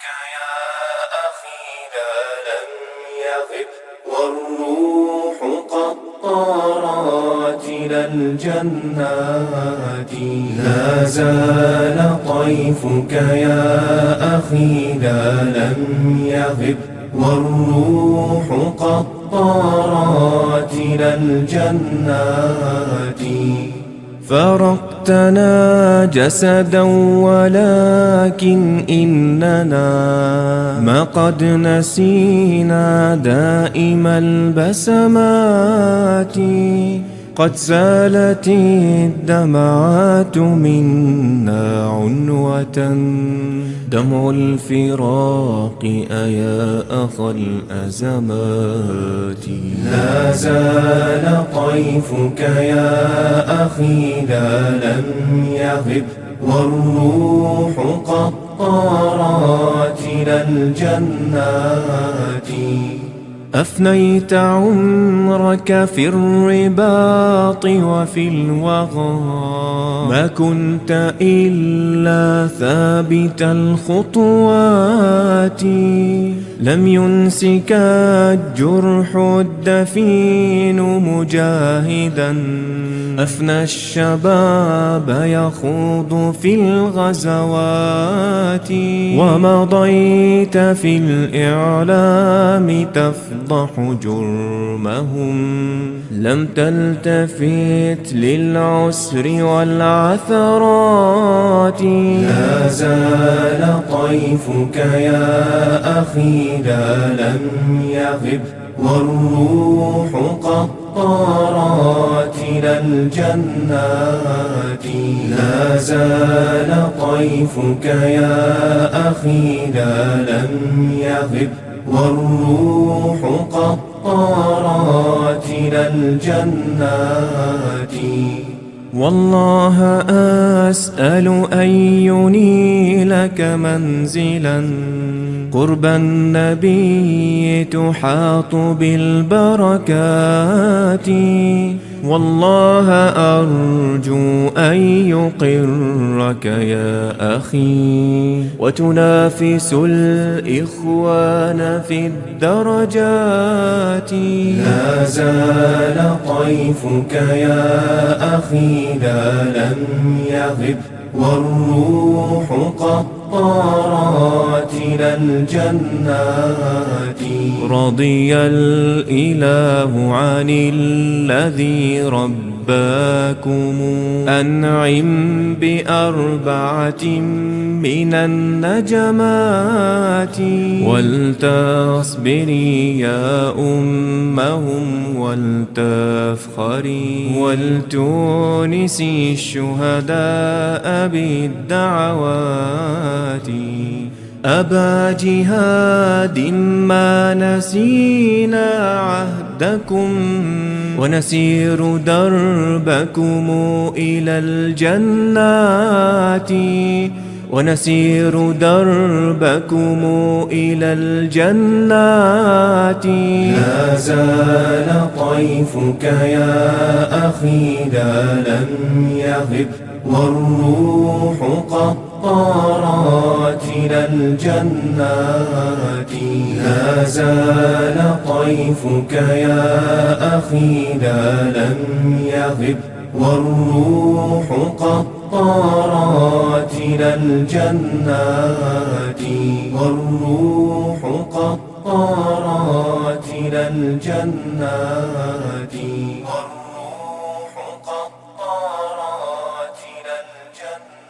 يا أخي لا لم يغب والروح قد طارت إلى الجنات لا زال طيفك يا أخي لا لم يغب والروح قد طارت إلى الجنات فارقتنا جسدا ولكن إننا ما قد نسينا دائم البسمات قد سالت الدمعات منا عنوة دمع الفراق أيا أخا الأزمات لا زال طيفك يا أخي لا لم يغب والروح قد طارت إلى الجنات أفنيت عمرك في الرباط وفي الوغى ما كنت إلا ثابت الخطوات لم ينسك الجرح الدفين مجاهدا أفنى الشباب يخوض في الغزوات ومضيت في الإعلام تفضح جرمهم لم تلتفت للعسر والعثرات لا زال طيفك يا أخي لا لم يغب والروح قد طارت إلى الجنات لا زال طيفك يا أخي لا لم يغب والروح قد طارت إلى الجنات والله أسأل أن ينيلك منزلا قرب النبي تحاط بالبركات والله أرجو أن يقرك يا أخي وتنافس الإخوان في الدرجات لا زال طيفك يا أخي لا لم يغب والروح قد طارت إلى الجنات رضي الإله عن الذي رباكم أنعم بأربعة من النجمات ولتصبري يا أمهم ولتفخري ولتونسي الشهداء بالدعوات أبا جهاد ما نسينا عهدكم ونسير دربكم إلى الجنات ونسير دربكم إلى الجنات لا زال طيفك يا أخي لا لم يغب والروح قد طارت إلى الجنات لا زال طيفك يا أخي لا لم يغب والروح قد طارت إلى الجنات والروح قد طارت إلى الجنات والروح قد طارت إلى الجنات